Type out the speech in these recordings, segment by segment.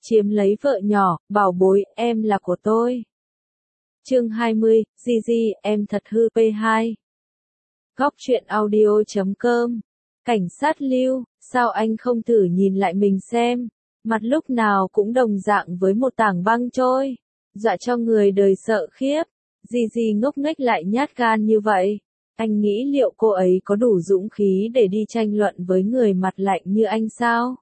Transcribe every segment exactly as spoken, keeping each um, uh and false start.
chiếm lấy vợ nhỏ, bảo bối, em là của tôi. Chương hai mươi, Gigi, em thật hư pê hai. Góc truyện audio chấm com. Cảnh sát Lưu, sao anh không thử nhìn lại mình xem, mặt lúc nào cũng đồng dạng với một tảng băng trôi, dọa cho người đời sợ khiếp. Gigi ngốc nghếch lại nhát gan như vậy. Anh nghĩ liệu cô ấy có đủ dũng khí để đi tranh luận với người mặt lạnh như anh sao?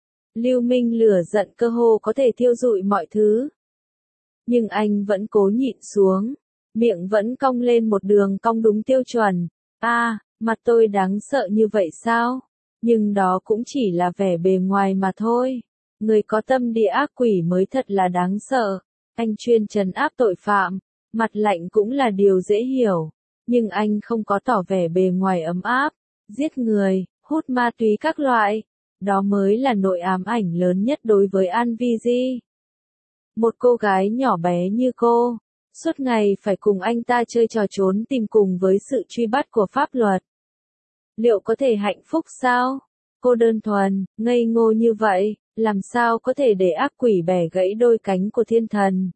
Lưu Minh lửa giận cơ hồ có thể thiêu rụi mọi thứ. Nhưng anh vẫn cố nhịn xuống, miệng vẫn cong lên một đường cong đúng tiêu chuẩn. À, mặt tôi đáng sợ như vậy sao? Nhưng đó cũng chỉ là vẻ bề ngoài mà thôi. Người có tâm địa ác quỷ mới thật là đáng sợ. Anh chuyên trấn áp tội phạm, mặt lạnh cũng là điều dễ hiểu. Nhưng anh không có tỏ vẻ bề ngoài ấm áp, giết người, hút ma túy các loại. Đó mới là nỗi ám ảnh lớn nhất đối với An Vigi. Một cô gái nhỏ bé như cô, suốt ngày phải cùng anh ta chơi trò trốn tìm cùng với sự truy bắt của pháp luật. Liệu có thể hạnh phúc sao? Cô đơn thuần, ngây ngô như vậy, làm sao có thể để ác quỷ bẻ gãy đôi cánh của thiên thần?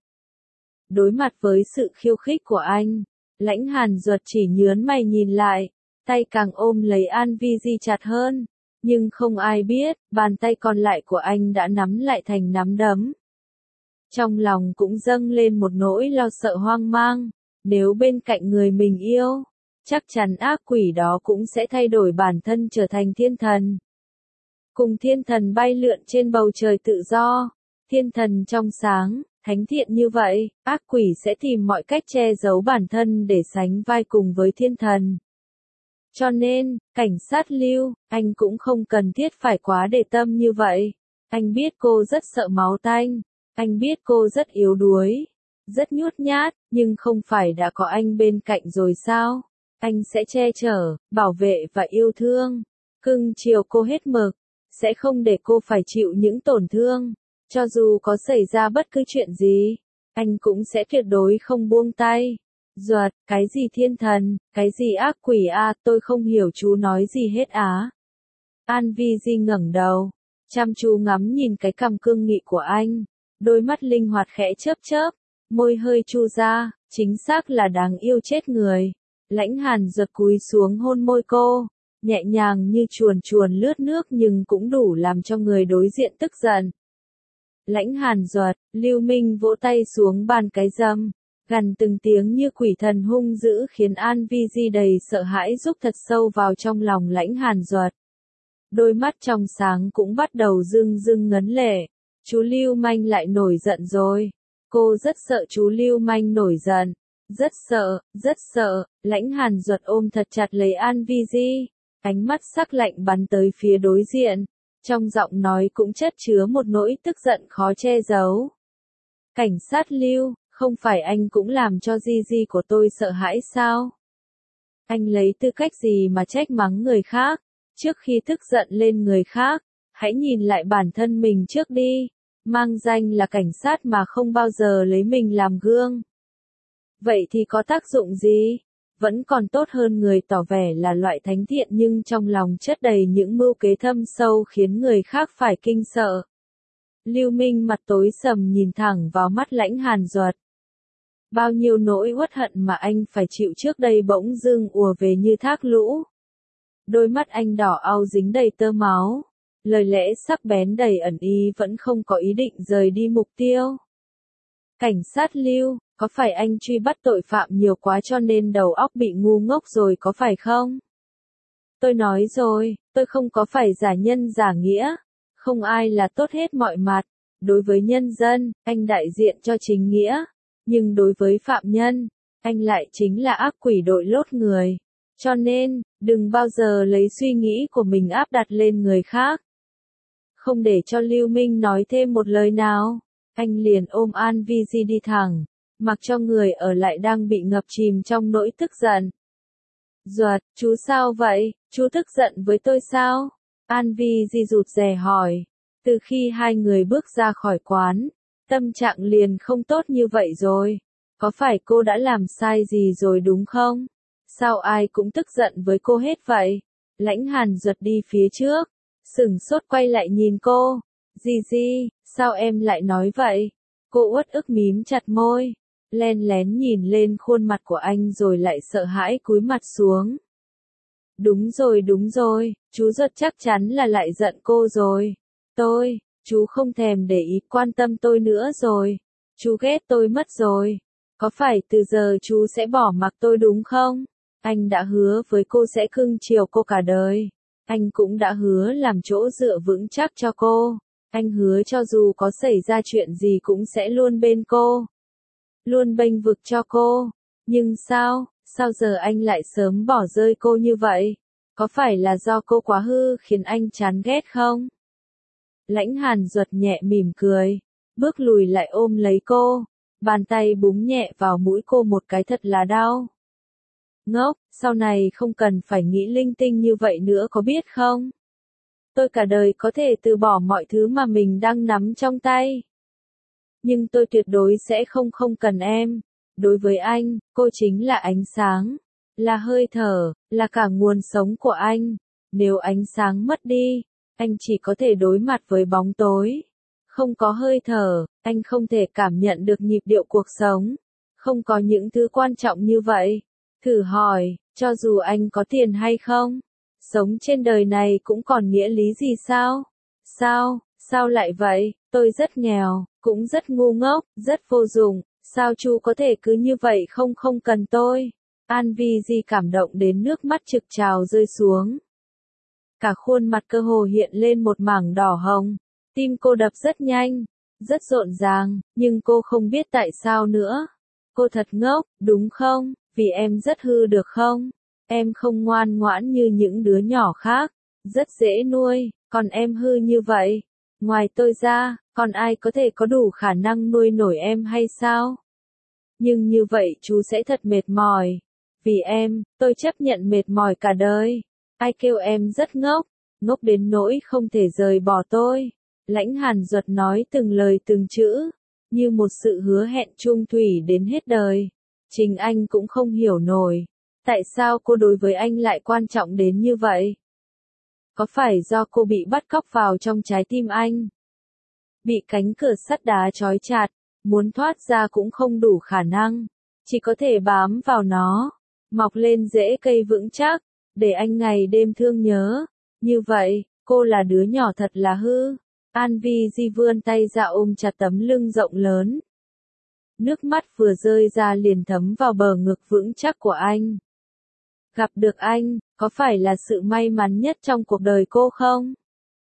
Đối mặt với sự khiêu khích của anh, Lãnh Hàn Duật chỉ nhướng mày nhìn lại, tay càng ôm lấy An Vigi chặt hơn. Nhưng không ai biết, bàn tay còn lại của anh đã nắm lại thành nắm đấm. Trong lòng cũng dâng lên một nỗi lo sợ hoang mang, nếu bên cạnh người mình yêu, chắc chắn ác quỷ đó cũng sẽ thay đổi bản thân trở thành thiên thần. Cùng thiên thần bay lượn trên bầu trời tự do, thiên thần trong sáng, thánh thiện như vậy, ác quỷ sẽ tìm mọi cách che giấu bản thân để sánh vai cùng với thiên thần. Cho nên, cảnh sát Lưu, anh cũng không cần thiết phải quá để tâm như vậy. Anh biết cô rất sợ máu tanh, anh biết cô rất yếu đuối, rất nhút nhát, nhưng không phải đã có anh bên cạnh rồi sao? Anh sẽ che chở, bảo vệ và yêu thương, cưng chiều cô hết mực, sẽ không để cô phải chịu những tổn thương. Cho dù có xảy ra bất cứ chuyện gì, anh cũng sẽ tuyệt đối không buông tay. Duật, cái gì thiên thần, cái gì ác quỷ à, tôi không hiểu chú nói gì hết á. An Vigi ngẩng đầu, chăm chú ngắm nhìn cái cằm cương nghị của anh, đôi mắt linh hoạt khẽ chớp chớp, môi hơi chu ra, chính xác là đáng yêu chết người. Lãnh Hàn Duật cúi xuống hôn môi cô, nhẹ nhàng như chuồn chuồn lướt nước nhưng cũng đủ làm cho người đối diện tức giận. Lãnh Hàn Duật, Lưu Minh vỗ tay xuống bàn cái râm. Gằn từng tiếng như quỷ thần hung dữ khiến An Vigi đầy sợ hãi rúc thật sâu vào trong lòng Lãnh Hàn Duật. Đôi mắt trong sáng cũng bắt đầu rưng rưng ngấn lệ. Chú Lưu Manh lại nổi giận rồi. Cô rất sợ chú Lưu Manh nổi giận. Rất sợ, rất sợ. Lãnh Hàn Duật ôm thật chặt lấy An Vigi. Ánh mắt sắc lạnh bắn tới phía đối diện. Trong giọng nói cũng chất chứa một nỗi tức giận khó che giấu. Cảnh sát Lưu, không phải anh cũng làm cho Gigi của tôi sợ hãi sao? Anh lấy tư cách gì mà trách mắng người khác? Trước khi tức giận lên người khác, hãy nhìn lại bản thân mình trước đi. Mang danh là cảnh sát mà không bao giờ lấy mình làm gương. Vậy thì có tác dụng gì? Vẫn còn tốt hơn người tỏ vẻ là loại thánh thiện nhưng trong lòng chất đầy những mưu kế thâm sâu khiến người khác phải kinh sợ. Lưu Minh mặt tối sầm nhìn thẳng vào mắt Lãnh Hàn Duật. Bao nhiêu nỗi uất hận mà anh phải chịu trước đây bỗng dưng ùa về như thác lũ. Đôi mắt anh đỏ au dính đầy tơ máu. Lời lẽ sắc bén đầy ẩn ý vẫn không có ý định rời đi mục tiêu. Cảnh sát Lưu, có phải anh truy bắt tội phạm nhiều quá cho nên đầu óc bị ngu ngốc rồi có phải không? Tôi nói rồi, tôi không có phải giả nhân giả nghĩa. Không ai là tốt hết mọi mặt. Đối với nhân dân, anh đại diện cho chính nghĩa. Nhưng đối với phạm nhân, anh lại chính là ác quỷ đội lốt người. Cho nên, đừng bao giờ lấy suy nghĩ của mình áp đặt lên người khác. Không để cho Lưu Minh nói thêm một lời nào, anh liền ôm An Vigi đi thẳng, mặc cho người ở lại đang bị ngập chìm trong nỗi tức giận. Duật, chú sao vậy, chú tức giận với tôi sao? An Vigi rụt rè hỏi. Từ khi hai người bước ra khỏi quán, tâm trạng liền không tốt như vậy rồi. Có phải cô đã làm sai gì rồi đúng không? Sao ai cũng tức giận với cô hết vậy? Lãnh Hàn Duật đi phía trước, sửng sốt quay lại nhìn cô. Gigi, sao em lại nói vậy? Cô uất ức mím chặt môi, len lén nhìn lên khuôn mặt của anh rồi lại sợ hãi cúi mặt xuống. Đúng rồi đúng rồi, chú Duật chắc chắn là lại giận cô rồi. Tôi, chú không thèm để ý quan tâm tôi nữa rồi. Chú ghét tôi mất rồi. Có phải từ giờ chú sẽ bỏ mặc tôi đúng không? Anh đã hứa với cô sẽ cưng chiều cô cả đời. Anh cũng đã hứa làm chỗ dựa vững chắc cho cô. Anh hứa cho dù có xảy ra chuyện gì cũng sẽ luôn bên cô. Luôn bênh vực cho cô. Nhưng sao, sao giờ anh lại sớm bỏ rơi cô như vậy? Có phải là do cô quá hư khiến anh chán ghét không? Lãnh Hàn Duật nhẹ mỉm cười, bước lùi lại ôm lấy cô, bàn tay búng nhẹ vào mũi cô một cái thật là đau. Ngốc, sau này không cần phải nghĩ linh tinh như vậy nữa có biết không? Tôi cả đời có thể từ bỏ mọi thứ mà mình đang nắm trong tay. Nhưng tôi tuyệt đối sẽ không không cần em. Đối với anh, cô chính là ánh sáng, là hơi thở, là cả nguồn sống của anh. Nếu ánh sáng mất đi, anh chỉ có thể đối mặt với bóng tối. Không có hơi thở, anh không thể cảm nhận được nhịp điệu cuộc sống. Không có những thứ quan trọng như vậy. Thử hỏi, cho dù anh có tiền hay không, sống trên đời này cũng còn nghĩa lý gì sao? Sao, sao lại vậy? Tôi rất nghèo, cũng rất ngu ngốc, rất vô dụng. Sao chú có thể cứ như vậy không không cần tôi? An Vi Di cảm động đến nước mắt trực trào rơi xuống. Cả khuôn mặt cơ hồ hiện lên một mảng đỏ hồng. Tim cô đập rất nhanh, rất rộn ràng, nhưng cô không biết tại sao nữa. Cô thật ngốc, đúng không? Vì em rất hư được không? Em không ngoan ngoãn như những đứa nhỏ khác, rất dễ nuôi, còn em hư như vậy. Ngoài tôi ra, còn ai có thể có đủ khả năng nuôi nổi em hay sao? Nhưng như vậy chú sẽ thật mệt mỏi. Vì em, tôi chấp nhận mệt mỏi cả đời. Ai kêu em rất ngốc, ngốc đến nỗi không thể rời bỏ tôi. Lãnh Hàn Duật nói từng lời từng chữ, như một sự hứa hẹn chung thủy đến hết đời. Chính anh cũng không hiểu nổi, tại sao cô đối với anh lại quan trọng đến như vậy? Có phải do cô bị bắt cóc vào trong trái tim anh? Bị cánh cửa sắt đá trói chặt, muốn thoát ra cũng không đủ khả năng, chỉ có thể bám vào nó, mọc lên rễ cây vững chắc, để anh ngày đêm thương nhớ. Như vậy, cô là đứa nhỏ thật là hư. An Vi Di vươn tay ra ôm chặt tấm lưng rộng lớn. Nước mắt vừa rơi ra liền thấm vào bờ ngực vững chắc của anh. Gặp được anh, có phải là sự may mắn nhất trong cuộc đời cô không?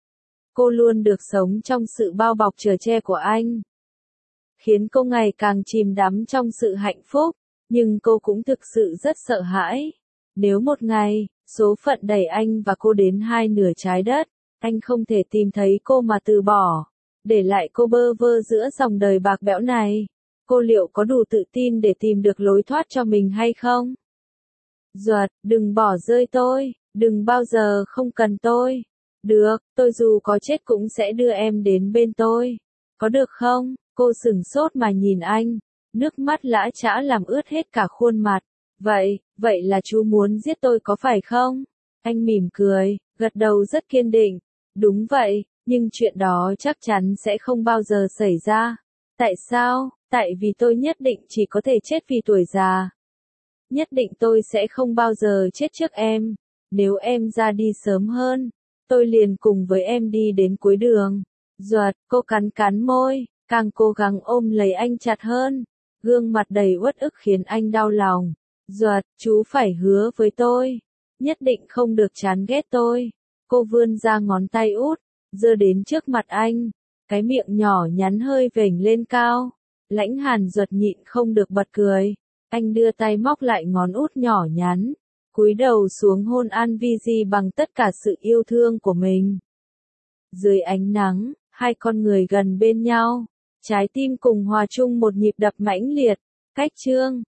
Cô luôn được sống trong sự bao bọc chở che của anh, khiến cô ngày càng chìm đắm trong sự hạnh phúc, nhưng cô cũng thực sự rất sợ hãi. Nếu một ngày, số phận đẩy anh và cô đến hai nửa trái đất, anh không thể tìm thấy cô mà từ bỏ, để lại cô bơ vơ giữa dòng đời bạc bẽo này, cô liệu có đủ tự tin để tìm được lối thoát cho mình hay không? Duật, đừng bỏ rơi tôi, đừng bao giờ không cần tôi. Được, tôi dù có chết cũng sẽ đưa em đến bên tôi. Có được không? Cô sửng sốt mà nhìn anh, nước mắt lã chã làm ướt hết cả khuôn mặt. Vậy, vậy là chú muốn giết tôi có phải không? Anh mỉm cười, gật đầu rất kiên định. Đúng vậy, nhưng chuyện đó chắc chắn sẽ không bao giờ xảy ra. Tại sao? Tại vì tôi nhất định chỉ có thể chết vì tuổi già. Nhất định tôi sẽ không bao giờ chết trước em. Nếu em ra đi sớm hơn, tôi liền cùng với em đi đến cuối đường. Duật, cô cắn cắn môi, càng cố gắng ôm lấy anh chặt hơn. Gương mặt đầy uất ức khiến anh đau lòng. Duật, chú phải hứa với tôi, nhất định không được chán ghét tôi. Cô vươn ra ngón tay út, giơ đến trước mặt anh, cái miệng nhỏ nhắn hơi vểnh lên cao. Lãnh Hàn Duật nhịn không được bật cười. Anh đưa tay móc lại ngón út nhỏ nhắn, cúi đầu xuống hôn An Vi Di bằng tất cả sự yêu thương của mình. Dưới ánh nắng, hai con người gần bên nhau, trái tim cùng hòa chung một nhịp đập mãnh liệt. Cách chương